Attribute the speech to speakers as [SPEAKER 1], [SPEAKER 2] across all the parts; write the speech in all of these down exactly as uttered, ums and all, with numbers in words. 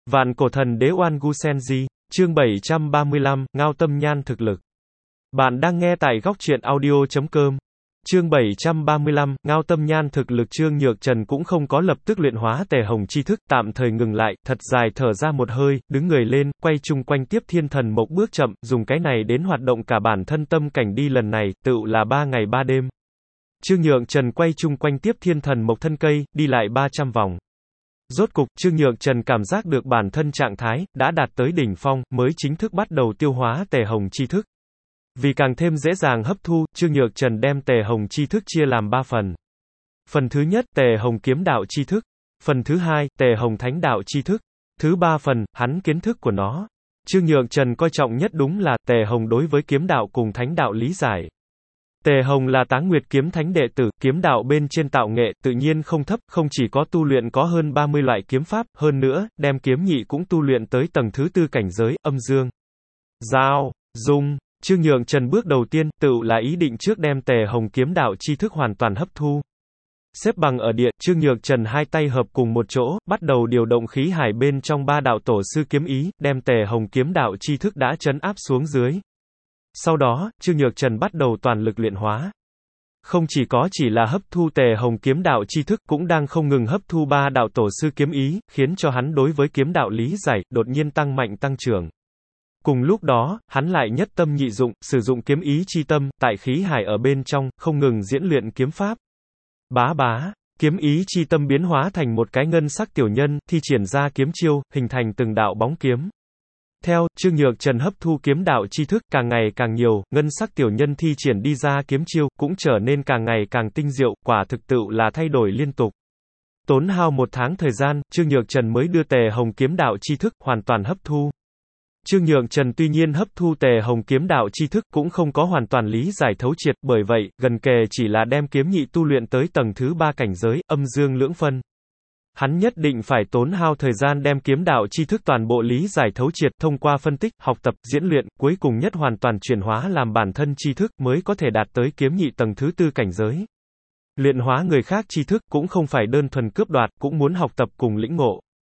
[SPEAKER 1] Vạn cổ thần đế Oan Gu Senji, chương bảy trăm ba mươi lăm, Ngao Tâm Nhan thực lực. Bạn đang nghe tại góc truyện audio chấm com. Chương bảy trăm ba mươi lăm, Ngao Tâm Nhan thực lực. Trương Nhược Trần cũng không có lập tức luyện hóa tề hồng chi thức, tạm thời ngừng lại, thật dài thở ra một hơi, đứng người lên, quay chung quanh tiếp thiên thần mộc bước chậm, dùng cái này đến hoạt động cả bản thân tâm cảnh đi lần này, tựu là ba ngày ba đêm. Trương Nhược Trần quay chung quanh tiếp thiên thần mộc thân cây, đi lại ba trăm vòng. Rốt cục, Trương Nhược Trần cảm giác được bản thân trạng thái, đã đạt tới đỉnh phong, mới chính thức bắt đầu tiêu hóa tề hồng chi thức. Vì càng thêm dễ dàng hấp thu, Trương Nhược Trần đem tề hồng chi thức chia làm ba phần. Phần thứ nhất, tề hồng kiếm đạo chi thức. Phần thứ hai, tề hồng thánh đạo chi thức. Thứ ba phần, hắn kiến thức của nó. Trương Nhược Trần coi trọng nhất đúng là, tề hồng đối với kiếm đạo cùng thánh đạo lý giải. Tề Hồng là Táng Nguyệt kiếm thánh đệ tử, kiếm đạo bên trên tạo nghệ, tự nhiên không thấp, không chỉ có tu luyện có hơn ba mươi loại kiếm pháp, hơn nữa, đem kiếm nhị cũng tu luyện tới tầng thứ tư cảnh giới, âm dương. Giao, dung, Trương Nhược Trần bước đầu tiên, tự là ý định trước đem Tề Hồng kiếm đạo chi thức hoàn toàn hấp thu. Xếp bằng ở địa, Trương Nhược Trần hai tay hợp cùng một chỗ, bắt đầu điều động khí hải bên trong ba đạo tổ sư kiếm ý, đem Tề Hồng kiếm đạo chi thức đã trấn áp xuống dưới. Sau đó, Trương Nhược Trần bắt đầu toàn lực luyện hóa. Không chỉ có chỉ là hấp thu tề hồng kiếm đạo chi thức, cũng đang không ngừng hấp thu ba đạo tổ sư kiếm ý, khiến cho hắn đối với kiếm đạo lý giải, đột nhiên tăng mạnh tăng trưởng. Cùng lúc đó, hắn lại nhất tâm nhị dụng, sử dụng kiếm ý chi tâm, tại khí hải ở bên trong, không ngừng diễn luyện kiếm pháp. Bá bá, kiếm ý chi tâm biến hóa thành một cái ngân sắc tiểu nhân, thi triển ra kiếm chiêu, hình thành từng đạo bóng kiếm. Theo, Trương Nhược Trần hấp thu kiếm đạo chi thức càng ngày càng nhiều, ngân sắc tiểu nhân thi triển đi ra kiếm chiêu, cũng trở nên càng ngày càng tinh diệu, quả thực tự là thay đổi liên tục. Tốn hao một tháng thời gian, Trương Nhược Trần mới đưa tề hồng kiếm đạo chi thức, hoàn toàn hấp thu. Trương Nhược Trần tuy nhiên hấp thu tề hồng kiếm đạo chi thức, cũng không có hoàn toàn lý giải thấu triệt, bởi vậy, gần kề chỉ là đem kiếm nhị tu luyện tới tầng thứ ba cảnh giới, âm dương lưỡng phân. Hắn nhất định phải tốn hao thời gian đem kiếm đạo chi thức toàn bộ lý giải thấu triệt, thông qua phân tích, học tập, diễn luyện, cuối cùng nhất hoàn toàn chuyển hóa làm bản thân chi thức, mới có thể đạt tới kiếm nhị tầng thứ tư cảnh giới. Luyện hóa người khác chi thức, cũng không phải đơn thuần cướp đoạt, cũng muốn học tập cùng lĩnh ngộ.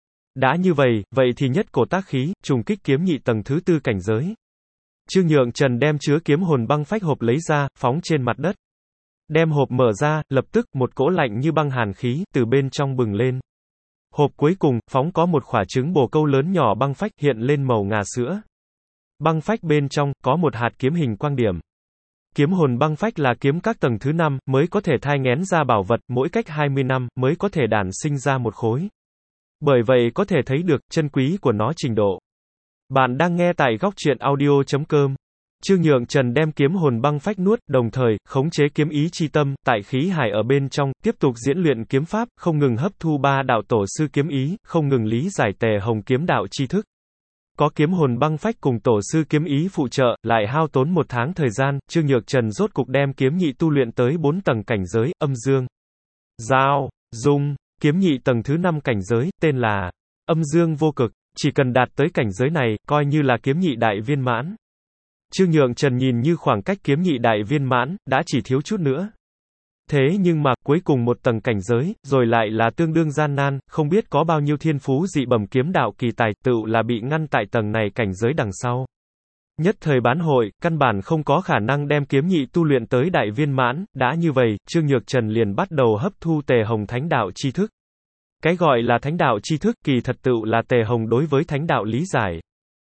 [SPEAKER 1] Đã như vậy, vậy thì nhất cổ tác khí, trùng kích kiếm nhị tầng thứ tư cảnh giới. Trương Nhược Trần đem chứa kiếm hồn băng phách hộp lấy ra, phóng trên mặt đất. Đem hộp mở ra, lập tức, một cỗ lạnh như băng hàn khí, từ bên trong bừng lên. Hộp cuối cùng, phóng có một quả trứng bồ câu lớn nhỏ băng phách, hiện lên màu ngà sữa. Băng phách bên trong, có một hạt kiếm hình quang điểm. Kiếm hồn băng phách là kiếm các tầng thứ năm, mới có thể thai nghén ra bảo vật, mỗi cách hai mươi năm, mới có thể đản sinh ra một khối. Bởi vậy có thể thấy được, chân quý của nó trình độ. Bạn đang nghe tại góc truyện audio chấm com. Trương Nhược Trần đem kiếm hồn băng phách nuốt, đồng thời, khống chế kiếm ý chi tâm, tại khí hải ở bên trong, tiếp tục diễn luyện kiếm pháp, không ngừng hấp thu ba đạo tổ sư kiếm ý, không ngừng lý giải tề hồng kiếm đạo chi thức. Có kiếm hồn băng phách cùng tổ sư kiếm ý phụ trợ, lại hao tốn một tháng thời gian, Trương Nhược Trần rốt cục đem kiếm nhị tu luyện tới bốn tầng cảnh giới, âm dương, giao, dung, kiếm nhị tầng thứ năm cảnh giới, tên là âm dương vô cực, chỉ cần đạt tới cảnh giới này, coi như là kiếm nhị đại viên mãn. Trương Nhược Trần nhìn như khoảng cách kiếm nhị đại viên mãn, đã chỉ thiếu chút nữa. Thế nhưng mà, cuối cùng một tầng cảnh giới, rồi lại là tương đương gian nan, không biết có bao nhiêu thiên phú dị bẩm kiếm đạo kỳ tài, tựu là bị ngăn tại tầng này cảnh giới đằng sau. Nhất thời bán hội, căn bản không có khả năng đem kiếm nhị tu luyện tới đại viên mãn, đã như vậy, Trương Nhược Trần liền bắt đầu hấp thu tề hồng thánh đạo chi thức. Cái gọi là thánh đạo chi thức, kỳ thật tựu là tề hồng đối với thánh đạo lý giải.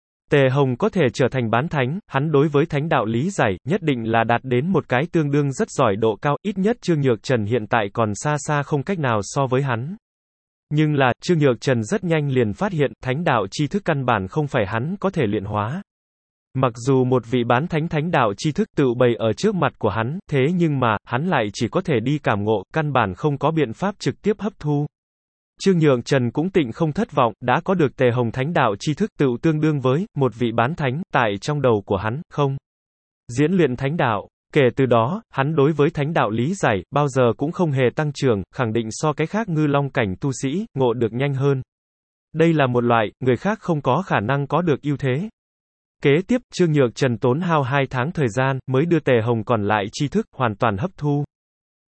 [SPEAKER 1] Tề Hồng có thể trở thành bán thánh, hắn đối với thánh đạo lý giải, nhất định là đạt đến một cái tương đương rất giỏi độ cao, ít nhất Trương Nhược Trần hiện tại còn xa xa không cách nào so với hắn. Nhưng là, Trương Nhược Trần rất nhanh liền phát hiện, thánh đạo chi thức căn bản không phải hắn có thể luyện hóa. Mặc dù một vị bán thánh thánh đạo chi thức tự bày ở trước mặt của hắn, thế nhưng mà, hắn lại chỉ có thể đi cảm ngộ, căn bản không có biện pháp trực tiếp hấp thu. Trương Nhược Trần cũng tịnh không thất vọng, đã có được tề hồng thánh đạo chi thức tự tương đương với một vị bán thánh, tại trong đầu của hắn, không diễn luyện thánh đạo. Kể từ đó, hắn đối với thánh đạo lý giải, bao giờ cũng không hề tăng trưởng, khẳng định so cái khác ngư long cảnh tu sĩ, ngộ được nhanh hơn. Đây là một loại, người khác không có khả năng có được ưu thế. Kế tiếp, Trương Nhược Trần tốn hao hai tháng thời gian, mới đưa tề hồng còn lại chi thức, hoàn toàn hấp thu.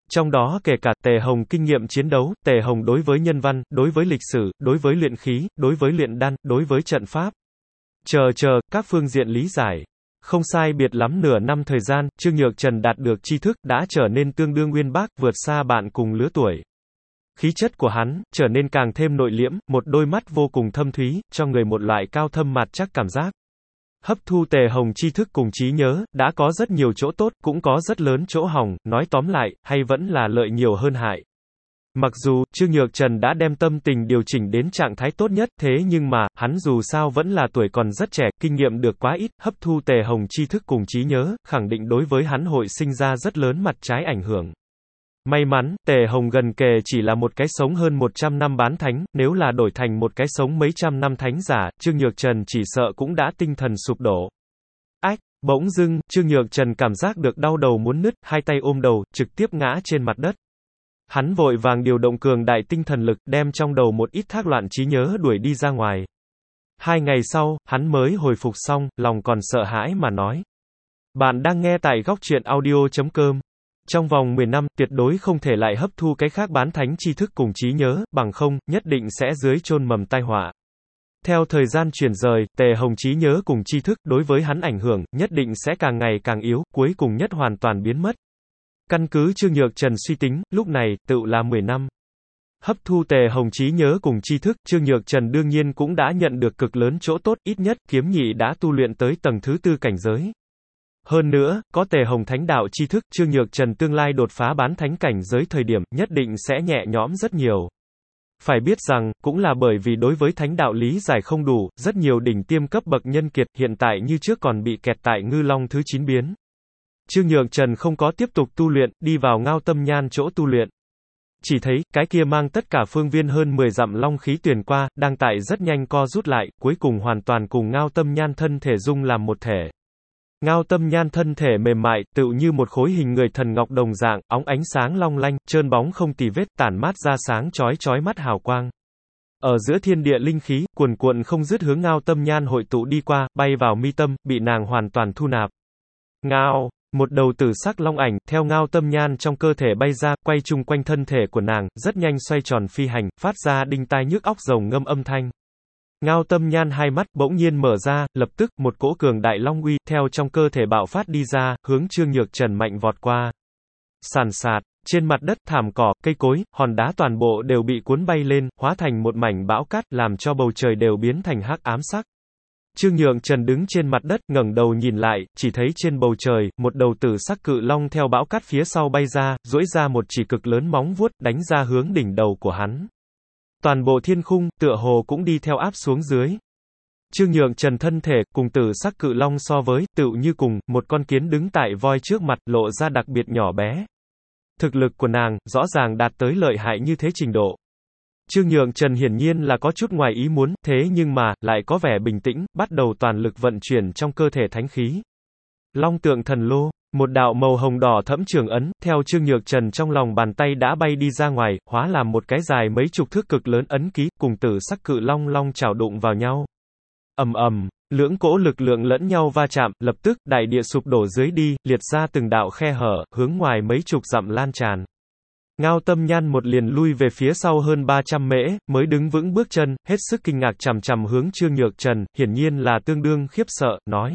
[SPEAKER 1] Trong đó kể cả Tề Hồng kinh nghiệm chiến đấu, Tề Hồng đối với nhân văn, đối với lịch sử, đối với luyện khí, đối với luyện đan, đối với trận pháp. Chờ chờ, các phương diện lý giải. Không sai biệt lắm nửa năm thời gian, Trương Nhược Trần đạt được tri thức, đã trở nên tương đương uyên bác, vượt xa bạn cùng lứa tuổi. Khí chất của hắn, trở nên càng thêm nội liễm, một đôi mắt vô cùng thâm thúy, cho người một loại cao thâm mặt chắc cảm giác. Hấp thu Tề Hồng tri thức cùng trí nhớ, đã có rất nhiều chỗ tốt, cũng có rất lớn chỗ hỏng, nói tóm lại, hay vẫn là lợi nhiều hơn hại. Mặc dù, Trương Nhược Trần đã đem tâm tình điều chỉnh đến trạng thái tốt nhất, thế nhưng mà, hắn dù sao vẫn là tuổi còn rất trẻ, kinh nghiệm được quá ít, hấp thu Tề Hồng tri thức cùng trí nhớ, khẳng định đối với hắn hội sinh ra rất lớn mặt trái ảnh hưởng. May mắn, Tề Hồng gần kề chỉ là một cái sống hơn một trăm năm bán thánh, nếu là đổi thành một cái sống mấy trăm năm thánh giả, Trương Nhược Trần chỉ sợ cũng đã tinh thần sụp đổ. Ách, bỗng dưng, Trương Nhược Trần cảm giác được đau đầu muốn nứt, hai tay ôm đầu, trực tiếp ngã trên mặt đất. Hắn vội vàng điều động cường đại tinh thần lực, đem trong đầu một ít thác loạn trí nhớ đuổi đi ra ngoài. Hai ngày sau, hắn mới hồi phục xong, lòng còn sợ hãi mà nói. Bạn đang nghe tại góc truyện audio chấm com. Trong vòng mười năm, tuyệt đối không thể lại hấp thu cái khác bán thánh tri thức cùng trí nhớ, bằng không, nhất định sẽ dưới chôn mầm tai họa. Theo thời gian chuyển rời, Tề Hồng trí nhớ cùng tri thức, đối với hắn ảnh hưởng, nhất định sẽ càng ngày càng yếu, cuối cùng nhất hoàn toàn biến mất. Căn cứ Trương Nhược Trần suy tính, lúc này, tựu là mười năm. Hấp thu Tề Hồng trí nhớ cùng tri thức, Trương Nhược Trần đương nhiên cũng đã nhận được cực lớn chỗ tốt, ít nhất, kiếm nhị đã tu luyện tới tầng thứ tư cảnh giới. Hơn nữa, có Tề Hồng thánh đạo tri thức, Trương Nhược Trần tương lai đột phá bán thánh cảnh giới thời điểm, nhất định sẽ nhẹ nhõm rất nhiều. Phải biết rằng, cũng là bởi vì đối với thánh đạo lý giải không đủ, rất nhiều đỉnh tiêm cấp bậc nhân kiệt, hiện tại như trước còn bị kẹt tại ngư long thứ chín biến. Trương Nhược Trần không có tiếp tục tu luyện, đi vào Ngao Tâm Nhan chỗ tu luyện. Chỉ thấy, cái kia mang tất cả phương viên hơn mười dặm long khí tuyền qua, đang tại rất nhanh co rút lại, cuối cùng hoàn toàn cùng Ngao Tâm Nhan thân thể dung làm một thể. Ngao Tâm Nhan thân thể mềm mại, tựu như một khối hình người thần ngọc đồng dạng, óng ánh sáng long lanh, trơn bóng không tì vết, tản mát ra sáng chói chói mắt hào quang. Ở giữa thiên địa linh khí, cuồn cuộn không dứt hướng Ngao Tâm Nhan hội tụ đi qua, bay vào mi tâm, bị nàng hoàn toàn thu nạp. Ngao, một đầu tử sắc long ảnh, theo Ngao Tâm Nhan trong cơ thể bay ra, quay chung quanh thân thể của nàng, rất nhanh xoay tròn phi hành, phát ra đinh tai nhức óc rồng ngâm âm thanh. Ngao Tâm Nhan hai mắt bỗng nhiên mở ra, lập tức, một cỗ cường đại long uy, theo trong cơ thể bạo phát đi ra, hướng Trương Nhược Trần mạnh vọt qua. Sàn sạt, trên mặt đất, thảm cỏ, cây cối, hòn đá toàn bộ đều bị cuốn bay lên, hóa thành một mảnh bão cát, làm cho bầu trời đều biến thành hắc ám sắc. Trương Nhược Trần đứng trên mặt đất, ngẩng đầu nhìn lại, chỉ thấy trên bầu trời, một đầu tử sắc cự long theo bão cát phía sau bay ra, duỗi ra một chỉ cực lớn móng vuốt, đánh ra hướng đỉnh đầu của hắn. Toàn bộ thiên khung, tựa hồ cũng đi theo áp xuống dưới. Trương Nhược Trần thân thể, cùng tử sắc cự long so với, tựu như cùng, một con kiến đứng tại voi trước mặt, lộ ra đặc biệt nhỏ bé. Thực lực của nàng, rõ ràng đạt tới lợi hại như thế trình độ. Trương Nhược Trần hiển nhiên là có chút ngoài ý muốn, thế nhưng mà, lại có vẻ bình tĩnh, bắt đầu toàn lực vận chuyển trong cơ thể thánh khí. Long tượng thần lô, một đạo màu hồng đỏ thẫm trường ấn, theo Trương Nhược Trần trong lòng bàn tay đã bay đi ra ngoài, hóa làm một cái dài mấy chục thước cực lớn ấn ký, cùng tử sắc cự long long chảo đụng vào nhau. Ầm ầm, lưỡng cỗ lực lượng lẫn nhau va chạm, lập tức, đại địa sụp đổ dưới đi, liệt ra từng đạo khe hở, hướng ngoài mấy chục dặm lan tràn. Ngao Tâm Nhan một liền lui về phía sau hơn ba trăm mễ, mới đứng vững bước chân, hết sức kinh ngạc chằm chằm hướng Trương Nhược Trần, hiển nhiên là tương đương khiếp sợ, nói.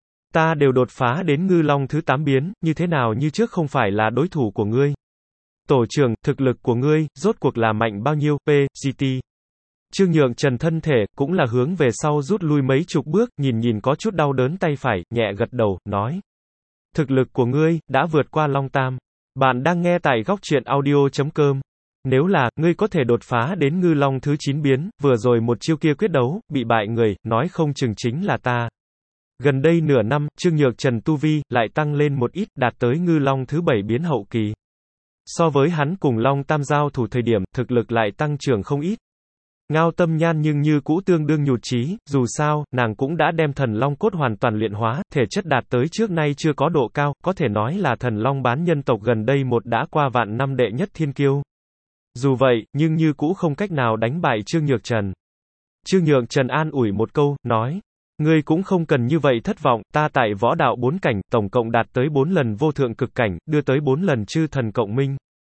[SPEAKER 1] Ta đều đột phá đến ngư long thứ tám biến, như thế nào như trước không phải là đối thủ của ngươi. Tổ trưởng, thực lực của ngươi, rốt cuộc là mạnh bao nhiêu, pê giê tê. Trương Nhược Trần thân thể, cũng là hướng về sau rút lui mấy chục bước, nhìn nhìn có chút đau đớn tay phải, nhẹ gật đầu, nói. Thực lực của ngươi, đã vượt qua Long Tam. Bạn đang nghe tại góc truyện audio chấm com. Nếu là, ngươi có thể đột phá đến ngư long thứ chín biến, vừa rồi một chiêu kia quyết đấu, bị bại người, nói không chừng chính là ta. Gần đây nửa năm, Trương Nhược Trần tu vi, lại tăng lên một ít, đạt tới ngư long thứ bảy biến hậu kỳ. So với hắn cùng Long Tam giao thủ thời điểm, thực lực lại tăng trưởng không ít. Ngao Tâm Nhan nhưng như cũ tương đương nhụt chí, dù sao, nàng cũng đã đem thần long cốt hoàn toàn luyện hóa, thể chất đạt tới trước nay chưa có độ cao, có thể nói là thần long bán nhân tộc gần đây một đã qua vạn năm đệ nhất thiên kiêu. Dù vậy, nhưng như cũ không cách nào đánh bại Trương Nhược Trần. Trương Nhược Trần an ủi một câu, nói. Ngươi cũng không cần như vậy thất vọng, ta tại võ đạo bốn cảnh, tổng cộng đạt tới bốn lần vô thượng cực cảnh, đưa tới bốn lần chư thần cộng minh.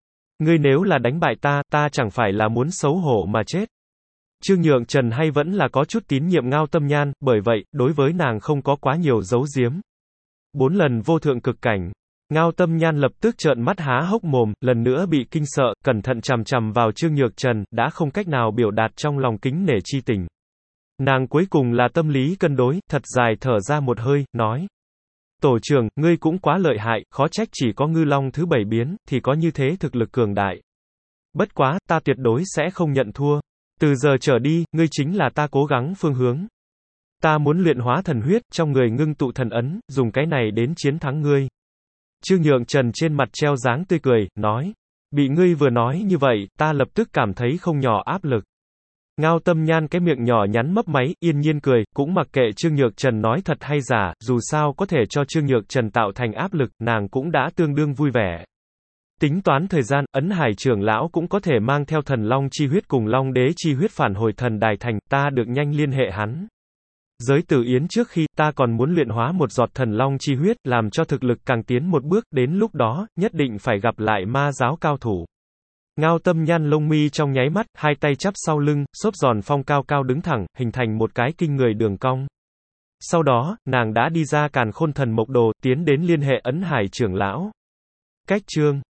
[SPEAKER 1] Ngươi nếu là đánh bại ta, ta chẳng phải là muốn xấu hổ mà chết. Trương Nhượng Trần hay vẫn là có chút tín nhiệm Ngao Tâm Nhan, bởi vậy, đối với nàng không có quá nhiều giấu giếm. Bốn lần vô thượng cực cảnh. Ngao Tâm Nhan lập tức trợn mắt há hốc mồm, lần nữa bị kinh sợ, cẩn thận chằm chằm vào Trương Nhược Trần, đã không cách nào biểu đạt trong lòng kính nể chi tình. Nàng cuối cùng là tâm lý cân đối, thật dài thở ra một hơi, nói. Tổ trưởng, ngươi cũng quá lợi hại, khó trách chỉ có ngư long thứ bảy biến, thì có như thế thực lực cường đại. Bất quá, ta tuyệt đối sẽ không nhận thua. Từ giờ trở đi, ngươi chính là ta cố gắng phương hướng. Ta muốn luyện hóa thần huyết, trong người ngưng tụ thần ấn, dùng cái này đến chiến thắng ngươi. Trương Nhượng Trần trên mặt treo dáng tươi cười, nói. Bị ngươi vừa nói như vậy, ta lập tức cảm thấy không nhỏ áp lực. Ngao Tâm Nhan cái miệng nhỏ nhắn mấp máy, yên nhiên cười, cũng mặc kệ Trương Nhược Trần nói thật hay giả, dù sao có thể cho Trương Nhược Trần tạo thành áp lực, nàng cũng đã tương đương vui vẻ. Tính toán thời gian, Ấn Hải trưởng lão cũng có thể mang theo thần long chi huyết cùng long đế chi huyết phản hồi thần đài thành, ta được nhanh liên hệ hắn. Giới Tử Yến trước khi, ta còn muốn luyện hóa một giọt thần long chi huyết, làm cho thực lực càng tiến một bước, đến lúc đó, nhất định phải gặp lại ma giáo cao thủ. Ngao Tâm Nhan lông mi trong nháy mắt, hai tay chắp sau lưng, xốp giòn phong cao cao đứng thẳng, hình thành một cái kinh người đường cong. Sau đó, nàng đã đi ra Càn Khôn Thần Mộc Đồ, tiến đến liên hệ Ấn Hải trưởng lão. Cách chương